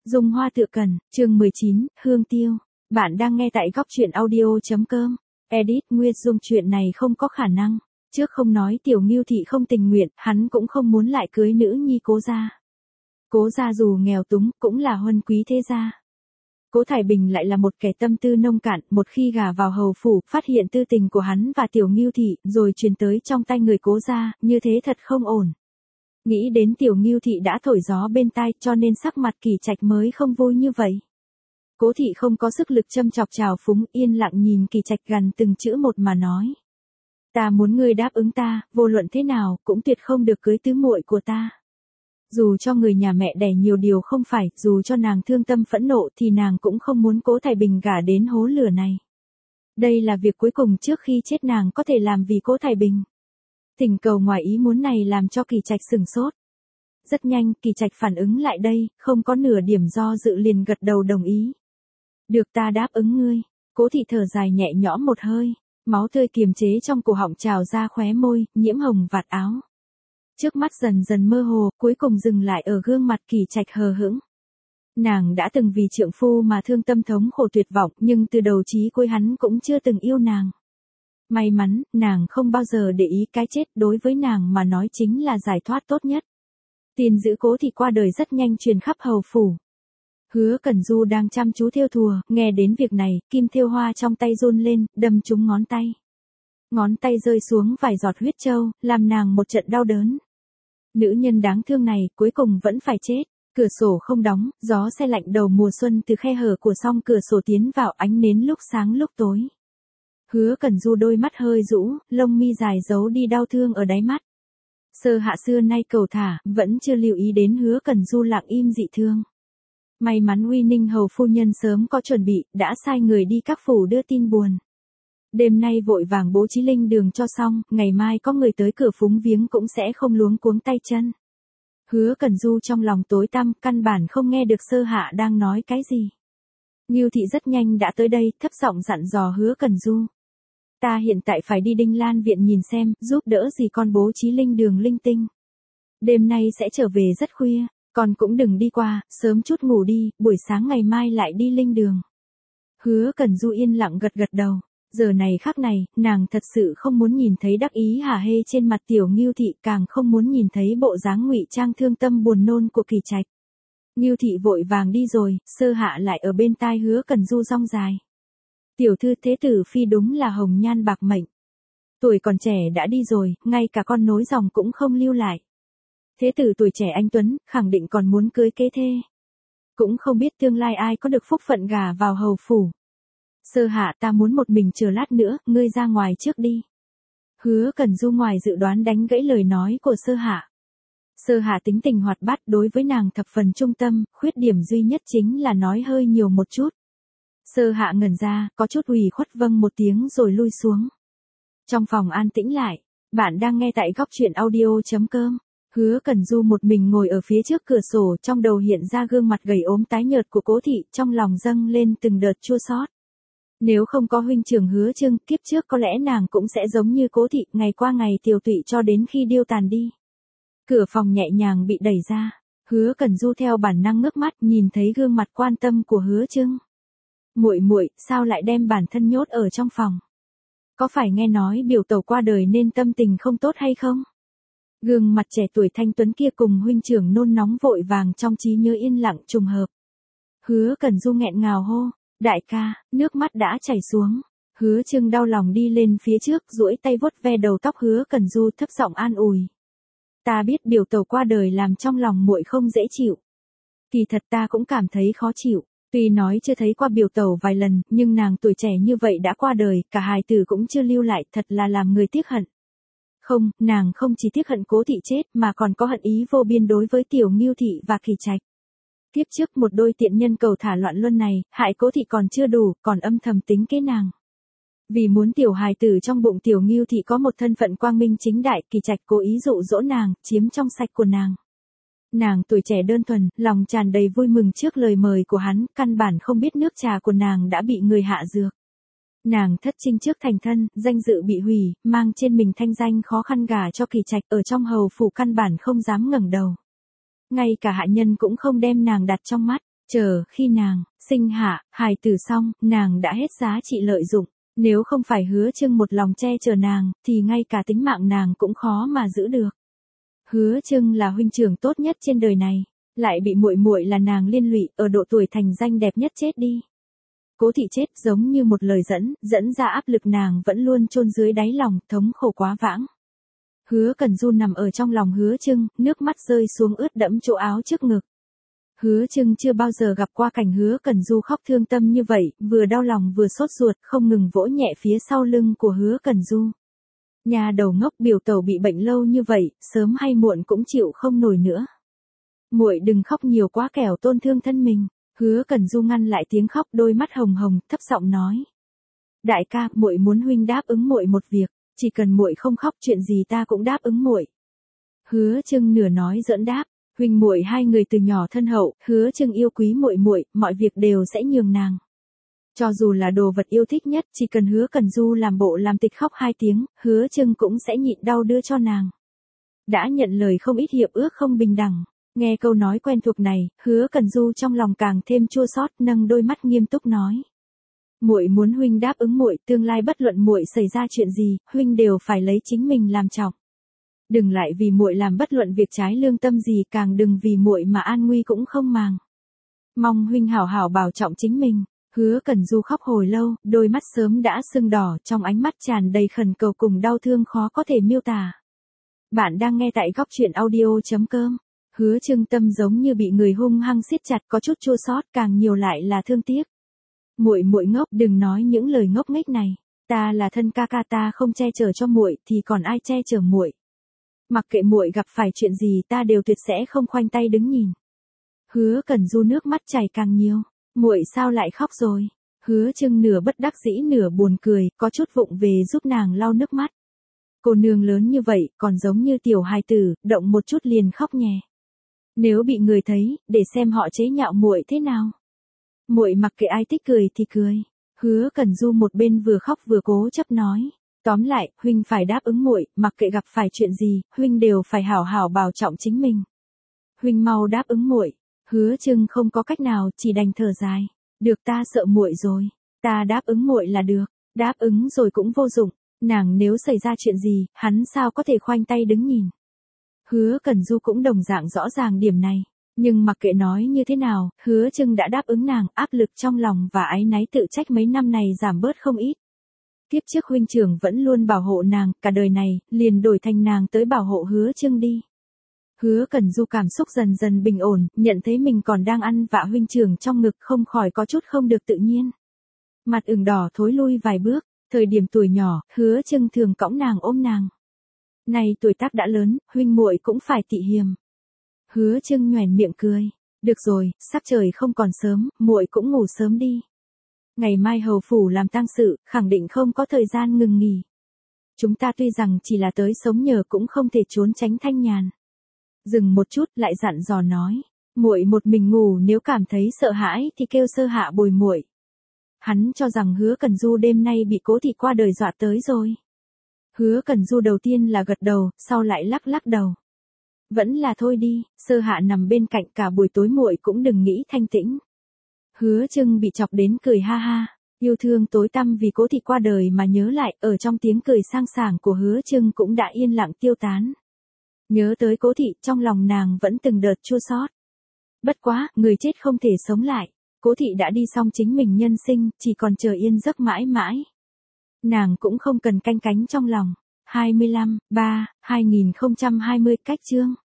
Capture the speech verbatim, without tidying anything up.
Dung Hoa Tựa Cần, chương mười chín, Hương Tiêu. Bạn đang nghe tại góc truyện audio.com. Edit Nguyệt Dung, chuyện này không có khả năng. Trước không nói Tiểu Ngưu Thị không tình nguyện, hắn cũng không muốn lại cưới nữ nhi Cố gia. Cố gia dù nghèo túng, cũng là huân quý thế gia. Cố Thải Bình lại là một kẻ tâm tư nông cạn, một khi gả vào hầu phủ, phát hiện tư tình của hắn và Tiểu Ngưu Thị, rồi truyền tới trong tay người Cố gia, như thế thật không ổn. Nghĩ đến Tiểu Ngưu Thị đã thổi gió bên tai, cho nên sắc mặt Kỳ Trạch mới không vui như vậy. Cố Thị không có sức lực châm chọc trào phúng, yên lặng nhìn Kỳ Trạch gần từng chữ một mà nói. Ta muốn ngươi đáp ứng ta, vô luận thế nào, cũng tuyệt không được cưới tứ muội của ta. Dù cho người nhà mẹ đẻ nhiều điều không phải, dù cho nàng thương tâm phẫn nộ thì nàng cũng không muốn Cố Thải Bình gả đến hố lửa này. Đây là việc cuối cùng trước khi chết nàng có thể làm vì Cố Thải Bình. Thỉnh cầu ngoài ý muốn này làm cho Kỳ Trạch sửng sốt. Rất nhanh, Kỳ Trạch phản ứng lại đây, không có nửa điểm do dự liền gật đầu đồng ý. Được, ta đáp ứng ngươi. Cố Thị thở dài nhẹ nhõm một hơi, máu tươi kiềm chế trong cổ họng trào ra khóe môi, nhiễm hồng vạt áo. Trước mắt dần dần mơ hồ, cuối cùng dừng lại ở gương mặt Kỳ Trạch hờ hững. Nàng đã từng vì trượng phu mà thương tâm thống khổ tuyệt vọng, nhưng từ đầu chí cuối hắn cũng chưa từng yêu nàng. May mắn, nàng không bao giờ để ý cái chết, đối với nàng mà nói chính là giải thoát tốt nhất. Tin giữ Cố Thị qua đời rất nhanh truyền khắp hầu phủ. Hứa Cẩn Du đang chăm chú thêu thùa, nghe đến việc này, kim thêu hoa trong tay run lên, đâm trúng ngón tay. Ngón tay rơi xuống vài giọt huyết châu, làm nàng một trận đau đớn. Nữ nhân đáng thương này, cuối cùng vẫn phải chết. Cửa sổ không đóng, gió se lạnh đầu mùa xuân từ khe hở của song cửa sổ tiến vào, ánh nến lúc sáng lúc tối. Hứa Cẩn Du đôi mắt hơi rũ, lông mi dài giấu đi đau thương ở đáy mắt. Sơ Hạ xưa nay cầu thả, vẫn chưa lưu ý đến Hứa Cẩn Du lặng im dị thương. May mắn Uy Ninh hầu phu nhân sớm có chuẩn bị, đã sai người đi các phủ đưa tin buồn. Đêm nay vội vàng bố trí linh đường cho xong, ngày mai có người tới cửa phúng viếng cũng sẽ không luống cuống tay chân. Hứa Cẩn Du trong lòng tối tăm, căn bản không nghe được Sơ Hạ đang nói cái gì. Ngưu Thị rất nhanh đã tới đây, thấp giọng dặn dò Hứa Cẩn Du. Ta hiện tại phải đi Đinh Lan viện nhìn xem, giúp đỡ gì con bố trí linh đường linh tinh. Đêm nay sẽ trở về rất khuya, con cũng đừng đi qua, sớm chút ngủ đi, buổi sáng ngày mai lại đi linh đường. Hứa Cẩn Du yên lặng gật gật đầu, giờ này khắc này, nàng thật sự không muốn nhìn thấy đắc ý hả hê trên mặt Tiểu Ngưu Thị, càng không muốn nhìn thấy bộ dáng ngụy trang thương tâm buồn nôn của Kỳ Trạch. Ngưu Thị vội vàng đi rồi, Sơ Hạ lại ở bên tai Hứa Cẩn Du rong dài. Tiểu thư thế tử phi đúng là hồng nhan bạc mệnh. Tuổi còn trẻ đã đi rồi, ngay cả con nối dòng cũng không lưu lại. Thế tử tuổi trẻ anh tuấn, khẳng định còn muốn cưới kế thê. Cũng không biết tương lai ai có được phúc phận gả vào hầu phủ. Sơ Hạ, ta muốn một mình chờ lát nữa, ngươi ra ngoài trước đi. Hứa Cẩn Du ngoài dự đoán đánh gãy lời nói của Sơ Hạ. Sơ Hạ tính tình hoạt bát, đối với nàng thập phần trung tâm, khuyết điểm duy nhất chính là nói hơi nhiều một chút. Sơ Hạ ngẩn ra, có chút ủy khuất vâng một tiếng rồi lui xuống. Trong phòng an tĩnh lại, bạn đang nghe tại góc truyện audio.com. Hứa Cẩn Du một mình ngồi ở phía trước cửa sổ, trong đầu hiện ra gương mặt gầy ốm tái nhợt của Cố Thị, trong lòng dâng lên từng đợt chua xót. Nếu không có huynh trưởng Hứa Trưng, kiếp trước có lẽ nàng cũng sẽ giống như Cố Thị, ngày qua ngày tiều tụy cho đến khi điêu tàn đi. Cửa phòng nhẹ nhàng bị đẩy ra, Hứa Cẩn Du theo bản năng ngước mắt, nhìn thấy gương mặt quan tâm của Hứa Trưng. Muội muội, sao lại đem bản thân nhốt ở trong phòng? Có phải nghe nói biểu tẩu qua đời nên tâm tình không tốt hay không? Gương mặt trẻ tuổi thanh tuấn kia cùng huynh trưởng nôn nóng vội vàng trong trí nhớ yên lặng trùng hợp. Hứa Cẩn Du nghẹn ngào hô, đại ca, nước mắt đã chảy xuống. Hứa Trưng đau lòng đi lên phía trước, duỗi tay vuốt ve đầu tóc Hứa Cẩn Du, thấp giọng an ủi. Ta biết biểu tẩu qua đời làm trong lòng muội không dễ chịu. Kỳ thật ta cũng cảm thấy khó chịu. Tuy nói chưa thấy qua biểu tẩu vài lần, nhưng nàng tuổi trẻ như vậy đã qua đời, cả hài tử cũng chưa lưu lại, thật là làm người tiếc hận. Không, nàng không chỉ tiếc hận Cố Thị chết, mà còn có hận ý vô biên đối với Tiểu Ngưu Thị và Kỳ Trạch. Tiếp trước một đôi tiện nhân cầu thả loạn luân này, hại Cố Thị còn chưa đủ, còn âm thầm tính kế nàng. Vì muốn tiểu hài tử trong bụng Tiểu Ngưu Thị có một thân phận quang minh chính đại, Kỳ Trạch cố ý dụ dỗ nàng, chiếm trong sạch của nàng. Nàng tuổi trẻ đơn thuần, lòng tràn đầy vui mừng trước lời mời của hắn, căn bản không biết nước trà của nàng đã bị người hạ dược. Nàng thất trinh trước thành thân, danh dự bị hủy, mang trên mình thanh danh khó khăn gả cho Kỳ Trạch, ở trong hầu phủ căn bản không dám ngẩng đầu. Ngay cả hạ nhân cũng không đem nàng đặt trong mắt. Chờ khi nàng sinh hạ hài tử xong, nàng đã hết giá trị lợi dụng, nếu không phải Hứa Trương một lòng che chở nàng, thì ngay cả tính mạng nàng cũng khó mà giữ được. Hứa Trương là huynh trưởng tốt nhất trên đời này, lại bị muội muội là nàng liên lụy, ở độ tuổi thành danh đẹp nhất chết đi. Cố Thị chết giống như một lời dẫn, dẫn ra áp lực nàng vẫn luôn chôn dưới đáy lòng, thống khổ quá vãng. Hứa Cẩn Du nằm ở trong lòng Hứa Trương, nước mắt rơi xuống ướt đẫm chỗ áo trước ngực. Hứa Trương chưa bao giờ gặp qua cảnh Hứa Cẩn Du khóc thương tâm như vậy, vừa đau lòng vừa sốt ruột, không ngừng vỗ nhẹ phía sau lưng của Hứa Cẩn Du. Nhà đầu ngốc, biểu tẩu bị bệnh lâu như vậy, sớm hay muộn cũng chịu không nổi nữa. Muội đừng khóc nhiều quá kẻo tôn thương thân mình. Hứa Cẩn Du ngăn lại tiếng khóc, đôi mắt hồng hồng, thấp giọng nói: "Đại ca, muội muốn huynh đáp ứng muội một việc, chỉ cần muội không khóc, chuyện gì ta cũng đáp ứng muội." Hứa Trương nửa nói giỡn đáp: "Huynh muội hai người từ nhỏ thân hậu, Hứa Trương yêu quý muội muội, mọi việc đều sẽ nhường nàng. Cho dù là đồ vật yêu thích nhất, chỉ cần Hứa Cẩn Du làm bộ làm tịch khóc hai tiếng, Hứa Trương cũng sẽ nhịn đau đưa cho nàng." Đã nhận lời không ít hiệp ước không bình đẳng. Nghe câu nói quen thuộc này, Hứa Cẩn Du trong lòng càng thêm chua xót, nâng đôi mắt nghiêm túc nói: "Muội muốn huynh đáp ứng muội, tương lai bất luận muội xảy ra chuyện gì, huynh đều phải lấy chính mình làm trọng. Đừng lại vì muội làm bất luận việc trái lương tâm gì, càng đừng vì muội mà an nguy cũng không màng. Mong huynh hảo hảo bảo trọng chính mình." Hứa Cẩn Du khóc hồi lâu, đôi mắt sớm đã sưng đỏ, trong ánh mắt tràn đầy khẩn cầu cùng đau thương khó có thể miêu tả. Bạn đang nghe tại góc truyện audio chấm com. Hứa Trương tâm giống như bị người hung hăng siết chặt, có chút chua xót, càng nhiều lại là thương tiếc. "Muội muội ngốc, đừng nói những lời ngốc nghếch này. Ta là thân ca ca, ta không che chở cho muội thì còn ai che chở muội? Mặc kệ muội gặp phải chuyện gì, ta đều tuyệt sẽ không khoanh tay đứng nhìn." Hứa Cẩn Du nước mắt chảy càng nhiều. "Muội sao lại khóc rồi?" Hứa Trương nửa bất đắc dĩ nửa buồn cười, có chút vụng về giúp nàng lau nước mắt. "Cô nương lớn như vậy, còn giống như tiểu hài tử, động một chút liền khóc nhè. Nếu bị người thấy, để xem họ chế nhạo muội thế nào." "Muội mặc kệ ai thích cười thì cười." Hứa Cẩn Du một bên vừa khóc vừa cố chấp nói: "Tóm lại, huynh phải đáp ứng muội, mặc kệ gặp phải chuyện gì, huynh đều phải hảo hảo bảo trọng chính mình. Huynh mau đáp ứng muội." Hứa Trương không có cách nào, chỉ đành thở dài: "Được, ta sợ muội rồi, ta đáp ứng muội là được." Đáp ứng rồi cũng vô dụng, nàng nếu xảy ra chuyện gì, hắn sao có thể khoanh tay đứng nhìn. Hứa Cẩn Du cũng đồng dạng rõ ràng điểm này, nhưng mặc kệ nói như thế nào, Hứa Trương đã đáp ứng nàng, áp lực trong lòng và áy náy tự trách mấy năm này giảm bớt không ít. Kiếp trước huynh trưởng vẫn luôn bảo hộ nàng, cả đời này, liền đổi thành nàng tới bảo hộ Hứa Trương đi. Hứa Cẩn Du cảm xúc dần dần bình ổn, nhận thấy mình còn đang ăn vạ huynh trưởng trong ngực, không khỏi có chút không được tự nhiên. Mặt ửng đỏ thối lui vài bước, thời điểm tuổi nhỏ, Hứa Trương thường cõng nàng ôm nàng. Này tuổi tác đã lớn, huynh muội cũng phải tị hiềm. Hứa Trương nhoẻn miệng cười: "Được rồi, sắp trời không còn sớm, muội cũng ngủ sớm đi. Ngày mai hầu phủ làm tang sự, khẳng định không có thời gian ngừng nghỉ. Chúng ta tuy rằng chỉ là tới sống nhờ cũng không thể trốn tránh thanh nhàn." Dừng một chút, lại dặn dò nói: "Muội một mình ngủ, nếu cảm thấy sợ hãi thì kêu Sơ Hạ bồi muội." Hắn cho rằng Hứa Cẩn Du đêm nay bị Cố Thị qua đời dọa tới rồi. Hứa Cẩn Du đầu tiên là gật đầu, sau lại lắc lắc đầu. "Vẫn là thôi đi, Sơ Hạ nằm bên cạnh cả buổi tối, muội cũng đừng nghĩ thanh tĩnh." Hứa Trương bị chọc đến cười ha ha, yêu thương tối tăm vì Cố Thị qua đời mà nhớ lại, ở trong tiếng cười sang sảng của Hứa Trương cũng đã yên lặng tiêu tán. Nhớ tới Cố Thị, trong lòng nàng vẫn từng đợt chua xót. Bất quá, người chết không thể sống lại. Cố Thị đã đi xong chính mình nhân sinh, chỉ còn chờ yên giấc mãi mãi. Nàng cũng không cần canh cánh trong lòng. hai mươi lăm, ba, hai nghìn không trăm hai mươi cách chương.